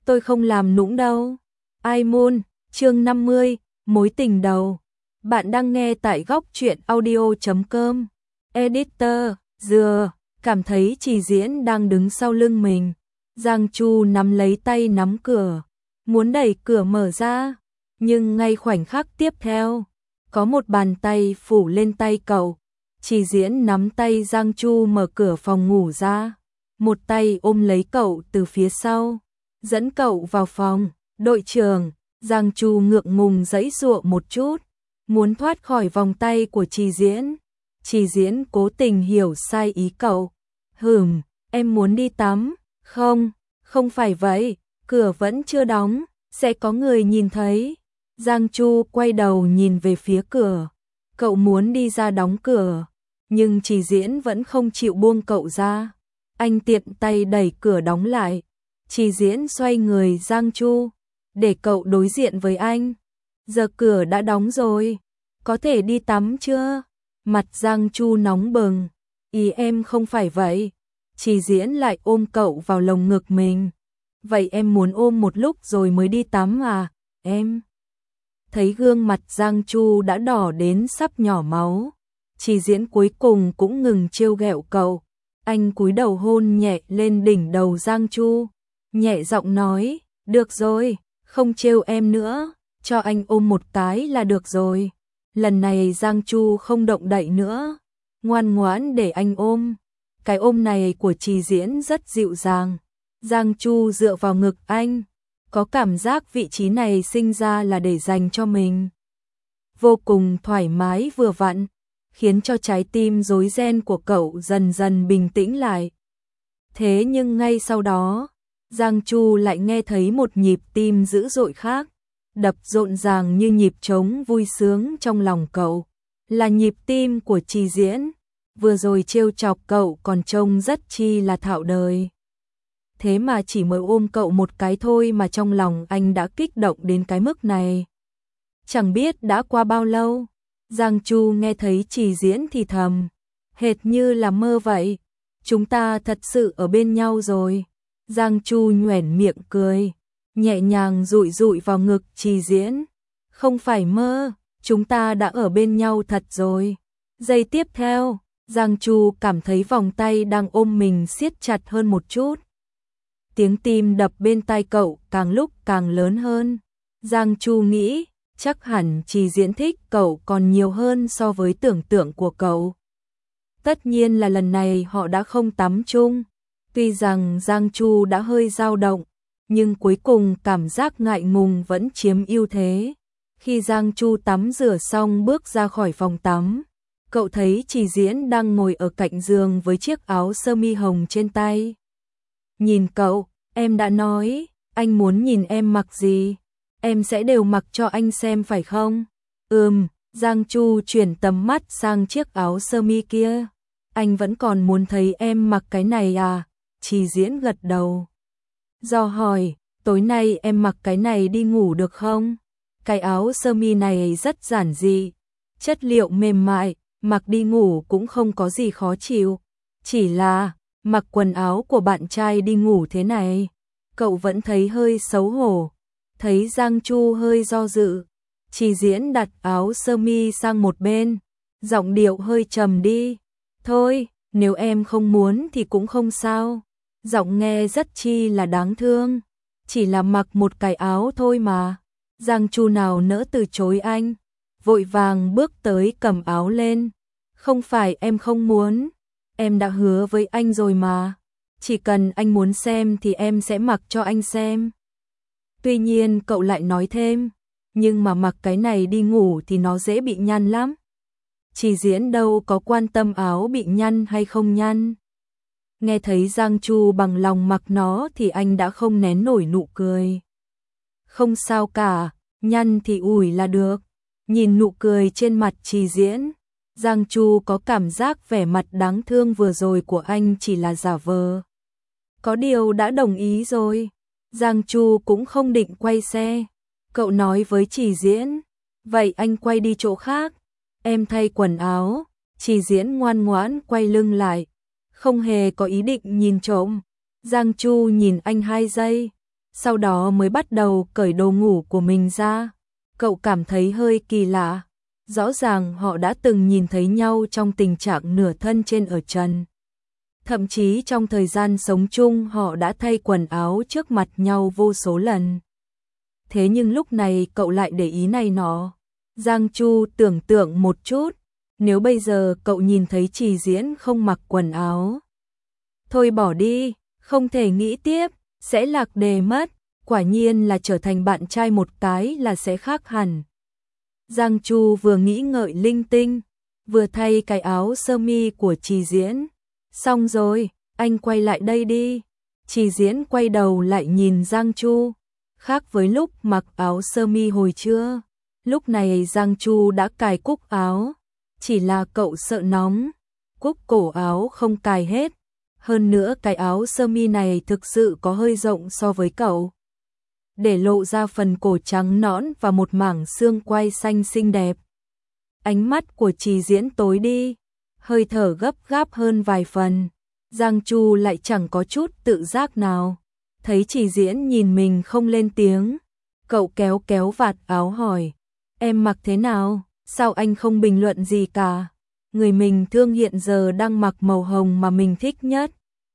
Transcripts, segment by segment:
tôi không làm nũng đâu. Ai Môn, chương 50, mối tình đầu. Bạn đang nghe tại góc truyện audio.com. Editor, dừa, cảm thấy Trì Diễn đang đứng sau lưng mình. Giang Chu nắm lấy tay nắm cửa, muốn đẩy cửa mở ra, nhưng ngay khoảnh khắc tiếp theo, có một bàn tay phủ lên tay cậu. Trì Diễn nắm tay Giang Chu mở cửa phòng ngủ ra, một tay ôm lấy cậu từ phía sau, dẫn cậu vào phòng. Đội trưởng, Giang Chu ngượng ngùng giãy giụa một chút, muốn thoát khỏi vòng tay của Trì Diễn. Trì Diễn cố tình hiểu sai ý cậu. Em muốn đi tắm. Không, không phải vậy, cửa vẫn chưa đóng, sẽ có người nhìn thấy. Giang Chu quay đầu nhìn về phía cửa, cậu muốn đi ra đóng cửa, nhưng Trì Diễn vẫn không chịu buông cậu ra. Anh tiện tay đẩy cửa đóng lại. Trì Diễn xoay người Giang Chu, để cậu đối diện với anh. Giờ cửa đã đóng rồi, có thể đi tắm chưa? Mặt Giang Chu nóng bừng. Ý em không phải vậy. Trì Diễn lại ôm cậu vào lồng ngực mình. Vậy em muốn ôm một lúc rồi mới đi tắm à? Em thấy gương mặt Giang Chu đã đỏ đến sắp nhỏ máu. Trì Diễn cuối cùng cũng ngừng trêu ghẹo cậu. Anh cúi đầu hôn nhẹ lên đỉnh đầu Giang Chu, nhẹ giọng nói, được rồi, không trêu em nữa, cho anh ôm một cái là được rồi. Lần này Giang Chu không động đậy nữa, ngoan ngoãn để anh ôm. Cái ôm này của Trì Diễn rất dịu dàng. Giang Chu dựa vào ngực anh, có cảm giác vị trí này sinh ra là để dành cho mình. Vô cùng thoải mái vừa vặn, khiến cho trái tim rối ren của cậu dần dần bình tĩnh lại. Thế nhưng ngay sau đó, Giang Chu lại nghe thấy một nhịp tim dữ dội khác, đập rộn ràng như nhịp trống vui sướng trong lòng cậu. Là nhịp tim của Trì Diễn, vừa rồi trêu chọc cậu còn trông rất chi là thạo đời. Thế mà chỉ mới ôm cậu một cái thôi mà trong lòng anh đã kích động đến cái mức này. Chẳng biết đã qua bao lâu, Giang Chu nghe thấy Trì Diễn thì thầm, hệt như là mơ vậy, chúng ta thật sự ở bên nhau rồi. Giang Chu nhoẻn miệng cười, nhẹ nhàng dụi dụi vào ngực Trì Diễn. Không phải mơ, chúng ta đã ở bên nhau thật rồi. Giây tiếp theo, Giang Chu cảm thấy vòng tay đang ôm mình siết chặt hơn một chút. Tiếng tim đập bên tai cậu càng lúc càng lớn hơn. Giang Chu nghĩ, chắc hẳn Trì Diễn thích cậu còn nhiều hơn so với tưởng tượng của cậu. Tất nhiên là lần này họ đã không tắm chung. Tuy rằng Giang Chu đã hơi dao động, nhưng cuối cùng cảm giác ngại ngùng vẫn chiếm ưu thế. Khi Giang Chu tắm rửa xong bước ra khỏi phòng tắm, cậu thấy Trì Diễn đang ngồi ở cạnh giường với chiếc áo sơ mi hồng trên tay. Nhìn cậu, em đã nói, anh muốn nhìn em mặc gì, em sẽ đều mặc cho anh xem phải không? Giang Chu chuyển tầm mắt sang chiếc áo sơ mi kia. Anh vẫn còn muốn thấy em mặc cái này à? Trì Diễn gật đầu. Do hỏi, tối nay em mặc cái này đi ngủ được không? Cái áo sơ mi này rất giản dị, chất liệu mềm mại, mặc đi ngủ cũng không có gì khó chịu. Chỉ là, mặc quần áo của bạn trai đi ngủ thế này, cậu vẫn thấy hơi xấu hổ. Thấy Giang Chu hơi do dự, Trì Diễn đặt áo sơ mi sang một bên, giọng điệu hơi trầm đi. Thôi, nếu em không muốn thì cũng không sao. Giọng nghe rất chi là đáng thương. Chỉ là mặc một cái áo thôi mà. Giang Chu nào nỡ từ chối anh, vội vàng bước tới cầm áo lên. Không phải em không muốn, em đã hứa với anh rồi mà. Chỉ cần anh muốn xem thì em sẽ mặc cho anh xem. Tuy nhiên cậu lại nói thêm, nhưng mà mặc cái này đi ngủ thì nó dễ bị nhăn lắm. Trì Diễn đâu có quan tâm áo bị nhăn hay không nhăn. Nghe thấy Giang Chu bằng lòng mặc nó thì anh đã không nén nổi nụ cười. Không sao cả, nhăn thì ủi là được. Nhìn nụ cười trên mặt Trì Diễn, Giang Chu có cảm giác vẻ mặt đáng thương vừa rồi của anh chỉ là giả vờ. Có điều đã đồng ý rồi, Giang Chu cũng không định quay xe. Cậu nói với Trì Diễn, vậy anh quay đi chỗ khác, em thay quần áo. Trì Diễn ngoan ngoãn quay lưng lại, không hề có ý định nhìn trộm. Giang Chu nhìn anh 2 giây, sau đó mới bắt đầu cởi đồ ngủ của mình ra. Cậu cảm thấy hơi kỳ lạ, rõ ràng họ đã từng nhìn thấy nhau trong tình trạng nửa thân trên ở trần. Thậm chí trong thời gian sống chung họ đã thay quần áo trước mặt nhau vô số lần. Thế nhưng lúc này cậu lại để ý này nọ. Giang Chu tưởng tượng một chút, nếu bây giờ cậu nhìn thấy Trì Diễn không mặc quần áo. Thôi bỏ đi, không thể nghĩ tiếp, sẽ lạc đề mất, quả nhiên là trở thành bạn trai một cái là sẽ khác hẳn. Giang Chu vừa nghĩ ngợi linh tinh, vừa thay cái áo sơ mi của Trì Diễn. Xong rồi, anh quay lại đây đi. Trì Diễn quay đầu lại nhìn Giang Chu, khác với lúc mặc áo sơ mi hồi trưa. Lúc này Giang Chu đã cài cúc áo, chỉ là cậu sợ nóng, cúc cổ áo không cài hết. Hơn nữa cái áo sơ mi này thực sự có hơi rộng so với cậu, để lộ ra phần cổ trắng nõn và một mảng xương quai xanh xinh đẹp. Ánh mắt của Trì Diễn tối đi, hơi thở gấp gáp hơn vài phần. Giang Chu lại chẳng có chút tự giác nào. Thấy Trì Diễn nhìn mình không lên tiếng, cậu kéo kéo vạt áo hỏi, em mặc thế nào, sao anh không bình luận gì cả? Người mình thương hiện giờ đang mặc màu hồng mà mình thích nhất,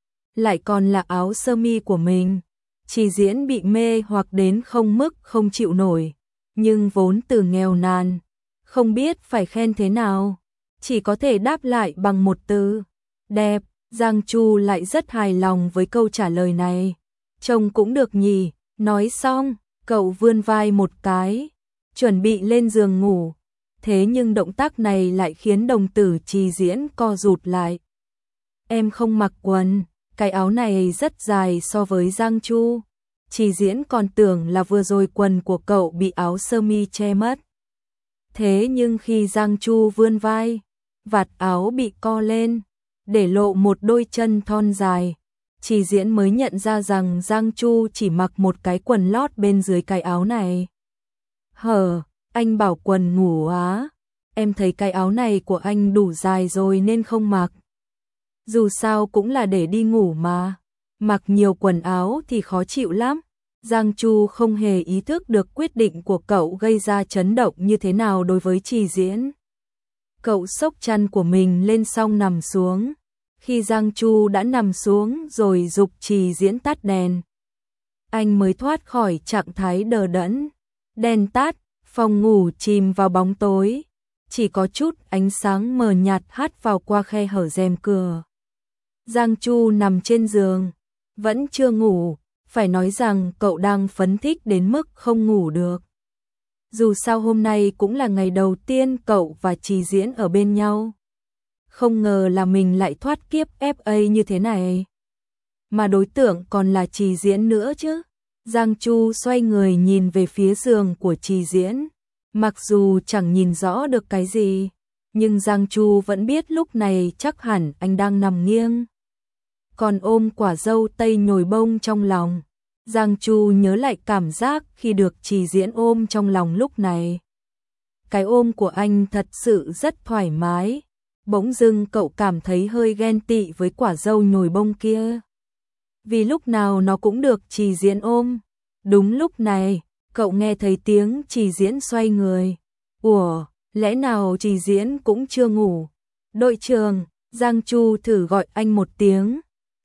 lại còn là áo sơ mi của mình. Trì Diễn bị mê hoặc đến không mức không chịu nổi, nhưng vốn từ nghèo nàn, không biết phải khen thế nào, chỉ có thể đáp lại bằng một từ, đẹp. Giang Chu lại rất hài lòng với câu trả lời này. Trông cũng được nhỉ. Nói xong, cậu vươn vai một cái, chuẩn bị lên giường ngủ. Thế nhưng động tác này lại khiến đồng tử Trì Diễn co rụt lại. Em không mặc quần, cái áo này rất dài so với Giang Chu. Trì Diễn còn tưởng là vừa rồi quần của cậu bị áo sơ mi che mất. Thế nhưng khi Giang Chu vươn vai, vạt áo bị co lên, để lộ một đôi chân thon dài. Trì Diễn mới nhận ra rằng Giang Chu chỉ mặc một cái quần lót bên dưới cái áo này. Hờ, anh bảo quần ngủ á? Em thấy cái áo này của anh đủ dài rồi nên không mặc. Dù sao cũng là để đi ngủ mà. Mặc nhiều quần áo thì khó chịu lắm. Giang Chu không hề ý thức được quyết định của cậu gây ra chấn động như thế nào đối với Trì Diễn. Cậu xốc chăn của mình lên xong nằm xuống. Khi Giang Chu đã nằm xuống rồi giục Trì Diễn tắt đèn, anh mới thoát khỏi trạng thái đờ đẫn. Đèn tắt, phòng ngủ chìm vào bóng tối, chỉ có chút ánh sáng mờ nhạt hắt vào qua khe hở rèm cửa. Giang Chu nằm trên giường, vẫn chưa ngủ, phải nói rằng cậu đang phấn khích đến mức không ngủ được. Dù sao hôm nay cũng là ngày đầu tiên cậu và Trì Diễn ở bên nhau. Không ngờ là mình lại thoát kiếp FA như thế này. Mà đối tượng còn là Trì Diễn nữa chứ. Giang Chu xoay người nhìn về phía giường của Trì Diễn. Mặc dù chẳng nhìn rõ được cái gì, nhưng Giang Chu vẫn biết lúc này chắc hẳn anh đang nằm nghiêng, còn ôm quả dâu tây nhồi bông trong lòng. Giang Chu nhớ lại cảm giác khi được Trì Diễn ôm trong lòng lúc này. Cái ôm của anh thật sự rất thoải mái. Bỗng dưng cậu cảm thấy hơi ghen tị với quả dâu nhồi bông kia, vì lúc nào nó cũng được Trì Diễn ôm. Đúng lúc này, cậu nghe thấy tiếng Trì Diễn xoay người. Ủa, lẽ nào Trì Diễn cũng chưa ngủ? Đội trưởng, Giang Chu thử gọi anh một tiếng.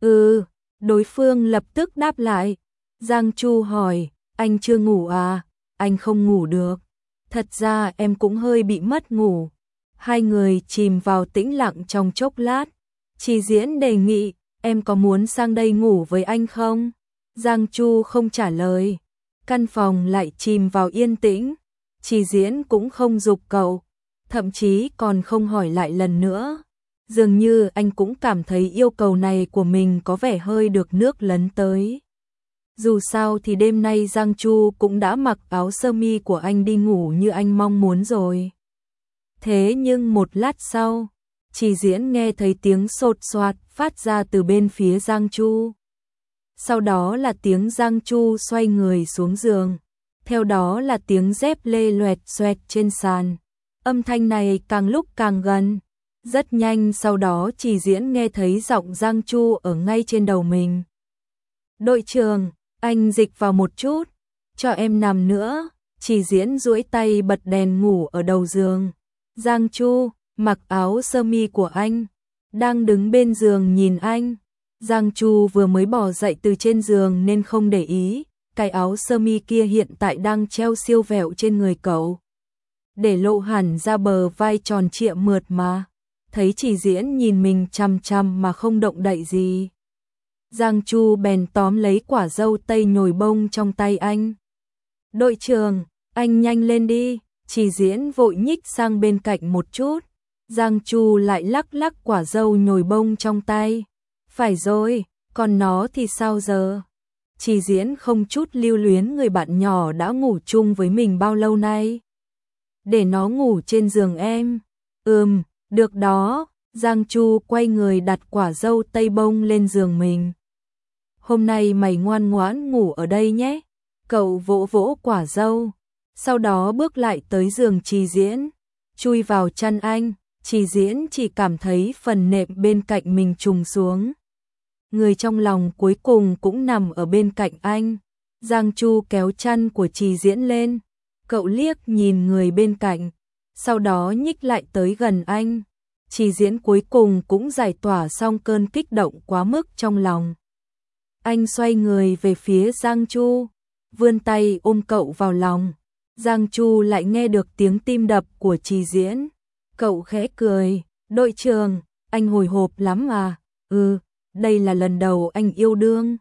Đối phương lập tức đáp lại. Giang Chu hỏi, anh chưa ngủ à? Anh không ngủ được. Thật ra em cũng hơi bị mất ngủ. Hai người chìm vào tĩnh lặng trong chốc lát. Trì Diễn đề nghị, em có muốn sang đây ngủ với anh không? Giang Chu không trả lời. Căn phòng lại chìm vào yên tĩnh. Trì Diễn cũng không giục cậu, thậm chí còn không hỏi lại lần nữa. Dường như anh cũng cảm thấy yêu cầu này của mình có vẻ hơi được nước lấn tới. Dù sao thì đêm nay Giang Chu cũng đã mặc áo sơ mi của anh đi ngủ như anh mong muốn rồi. Thế nhưng một lát sau, Trì Diễn nghe thấy tiếng sột soạt phát ra từ bên phía Giang Chu. Sau đó là tiếng Giang Chu xoay người xuống giường. Theo đó là tiếng dép lê loẹt xoẹt trên sàn. Âm thanh này càng lúc càng gần. Rất nhanh sau đó Trì Diễn nghe thấy giọng Giang Chu ở ngay trên đầu mình. Đội trưởng, Anh dịch vào một chút, cho em nằm nữa. Chỉ Diễn duỗi tay bật đèn ngủ ở đầu giường. Giang Chu mặc áo sơ mi của anh, đang đứng bên giường nhìn anh. Giang Chu vừa mới bò dậy từ trên giường nên không để ý, cái áo sơ mi kia hiện tại đang treo siêu vẹo trên người cậu, để lộ hẳn ra bờ vai tròn trịa mượt mà. Thấy Chỉ Diễn nhìn mình chằm chằm mà không động đậy gì, Giang Chu bèn tóm lấy quả dâu tây nhồi bông trong tay anh. Đội trưởng, anh nhanh lên đi. Chỉ Diễn vội nhích sang bên cạnh một chút. Giang Chu lại lắc lắc quả dâu nhồi bông trong tay. Phải rồi, còn nó thì sao giờ? Chỉ Diễn không chút lưu luyến người bạn nhỏ đã ngủ chung với mình bao lâu nay. Để nó ngủ trên giường em. Được đó. Giang Chu quay người đặt quả dâu tây bông lên giường mình. Hôm nay mày ngoan ngoãn ngủ ở đây nhé. Cậu vỗ vỗ quả dâu, sau đó bước lại tới giường Chỉ Diễn, chui vào chăn anh. Chỉ Diễn chỉ cảm thấy phần nệm bên cạnh mình trùng xuống. Người trong lòng cuối cùng cũng nằm ở bên cạnh anh. Giang Chu kéo chăn của Chỉ Diễn lên, cậu liếc nhìn người bên cạnh, sau đó nhích lại tới gần anh. Chỉ Diễn cuối cùng cũng giải tỏa xong cơn kích động quá mức trong lòng. Anh xoay người về phía Giang Chu, vươn tay ôm cậu vào lòng. Giang Chu lại nghe được tiếng tim đập của Chỉ Diễn. Cậu khẽ cười, đội trưởng, anh hồi hộp lắm à? Đây là lần đầu anh yêu đương.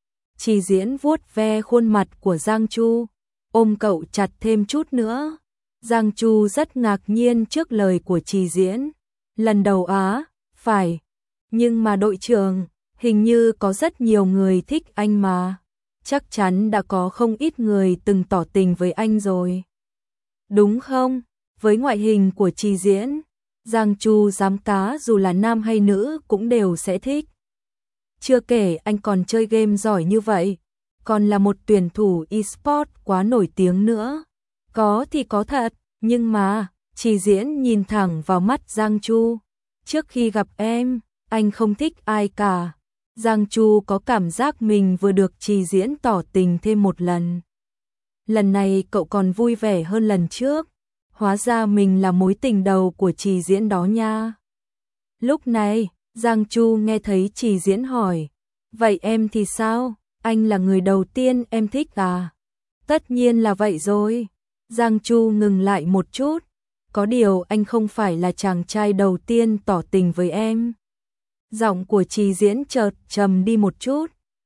Chỉ Diễn vuốt ve khuôn mặt của Giang Chu, ôm cậu chặt thêm chút nữa. Giang Chu rất ngạc nhiên trước lời của Chỉ Diễn. Lần đầu á? Phải. Nhưng mà đội trưởng, hình như có rất nhiều người thích anh mà. Chắc chắn đã có không ít người từng tỏ tình với anh rồi. Đúng không? Với ngoại hình của Chỉ Diễn, Giang Chu dám cá dù là nam hay nữ cũng đều sẽ thích. Chưa kể anh còn chơi game giỏi như vậy, còn là một tuyển thủ e-sport quá nổi tiếng nữa. Có thì có thật, nhưng mà, Chỉ Diễn nhìn thẳng vào mắt Giang Chu. Trước khi gặp em, anh không thích ai cả. Giang Chu có cảm giác mình vừa được Chỉ Diễn tỏ tình thêm một lần. Lần này cậu còn vui vẻ hơn lần trước. Hóa ra mình là mối tình đầu của Chỉ Diễn đó nha. Lúc này, Giang Chu nghe thấy Chỉ Diễn hỏi, vậy em thì sao? Anh là người đầu tiên em thích à? Tất nhiên là vậy rồi. Giang Chu ngừng lại một chút. Có điều anh không phải là chàng trai đầu tiên tỏ tình với em. Giọng của Chỉ Diễn chợt trầm đi một chút.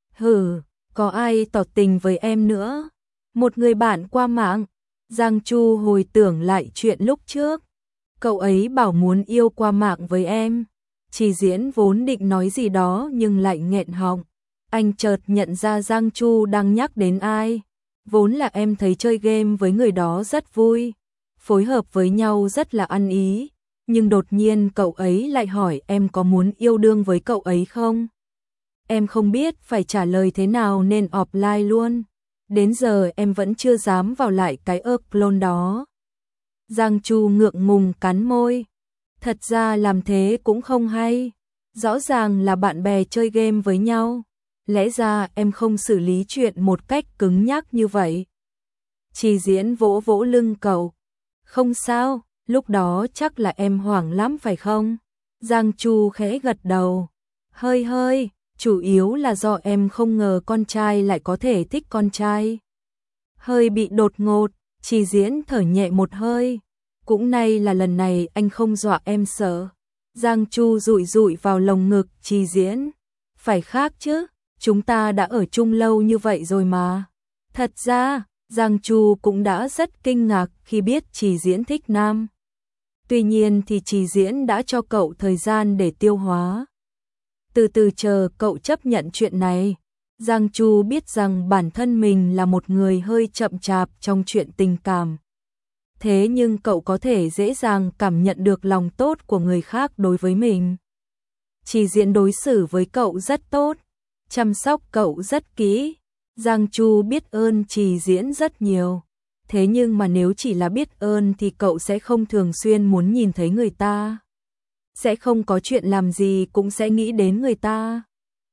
Có ai tỏ tình với em nữa? Một người bạn qua mạng. Giang Chu hồi tưởng lại chuyện lúc trước. Cậu ấy bảo muốn yêu qua mạng với em. Chỉ Diễn vốn định nói gì đó nhưng lại nghẹn họng. Anh chợt nhận ra Giang Chu đang nhắc đến ai. Vốn là em thấy chơi game với người đó rất vui, phối hợp với nhau rất là ăn ý. Nhưng đột nhiên cậu ấy lại hỏi em có muốn yêu đương với cậu ấy không? Em không biết phải trả lời thế nào nên offline luôn. Đến giờ em vẫn chưa dám vào lại cái clone đó. Giang Chu ngượng ngùng cắn môi. Thật ra làm thế cũng không hay. Rõ ràng là bạn bè chơi game với nhau. Lẽ ra em không xử lý chuyện một cách cứng nhắc như vậy. Chỉ Diễn vỗ vỗ lưng cậu. Không sao, lúc đó chắc là em hoảng lắm phải không? Giang Chu khẽ gật đầu. Hơi, chủ yếu là do em không ngờ con trai lại có thể thích con trai. Hơi bị đột ngột, Chỉ Diễn thở nhẹ một hơi. Cũng nay là lần này anh không dọa em sợ. Giang Chu dụi dụi vào lồng ngực Chỉ Diễn. Phải khác chứ, chúng ta đã ở chung lâu như vậy rồi mà. Thật ra, Giang Chu cũng đã rất kinh ngạc khi biết Chỉ Diễn thích nam. Tuy nhiên thì Chỉ Diễn đã cho cậu thời gian để tiêu hóa. Từ từ chờ cậu chấp nhận chuyện này. Giang Chu biết rằng bản thân mình là một người hơi chậm chạp trong chuyện tình cảm. Thế nhưng cậu có thể dễ dàng cảm nhận được lòng tốt của người khác đối với mình. Chỉ Diễn đối xử với cậu rất tốt, chăm sóc cậu rất kỹ. Giang Chu biết ơn Chỉ Diễn rất nhiều. Thế nhưng mà nếu chỉ là biết ơn thì cậu sẽ không thường xuyên muốn nhìn thấy người ta. Sẽ không có chuyện làm gì cũng sẽ nghĩ đến người ta.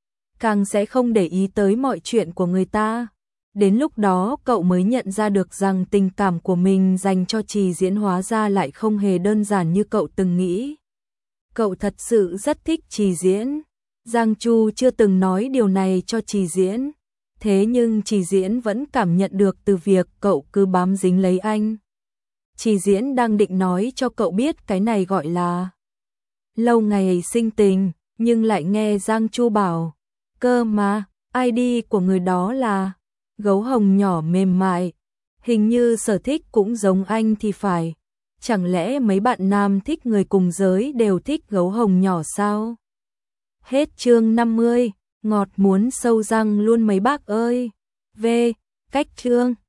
càng sẽ không để ý tới mọi chuyện của người ta. Đến lúc đó cậu mới nhận ra được rằng tình cảm của mình dành cho Trì Diễn hóa ra lại không hề đơn giản như cậu từng nghĩ. Cậu thật sự rất thích Trì Diễn. Giang Chu chưa từng nói điều này cho Trì Diễn, thế nhưng Trì Diễn vẫn cảm nhận được từ việc cậu cứ bám dính lấy anh. Trì Diễn đang định nói cho cậu biết cái này gọi là lâu ngày sinh tình, nhưng lại nghe Giang Chu bảo, cơ mà, ID của người đó là gấu hồng nhỏ mềm mại, hình như sở thích cũng giống anh thì phải. Chẳng lẽ mấy bạn nam thích người cùng giới đều thích gấu hồng nhỏ sao? Hết chương 50, ngọt muốn sâu răng luôn mấy bác ơi. V. Cách chương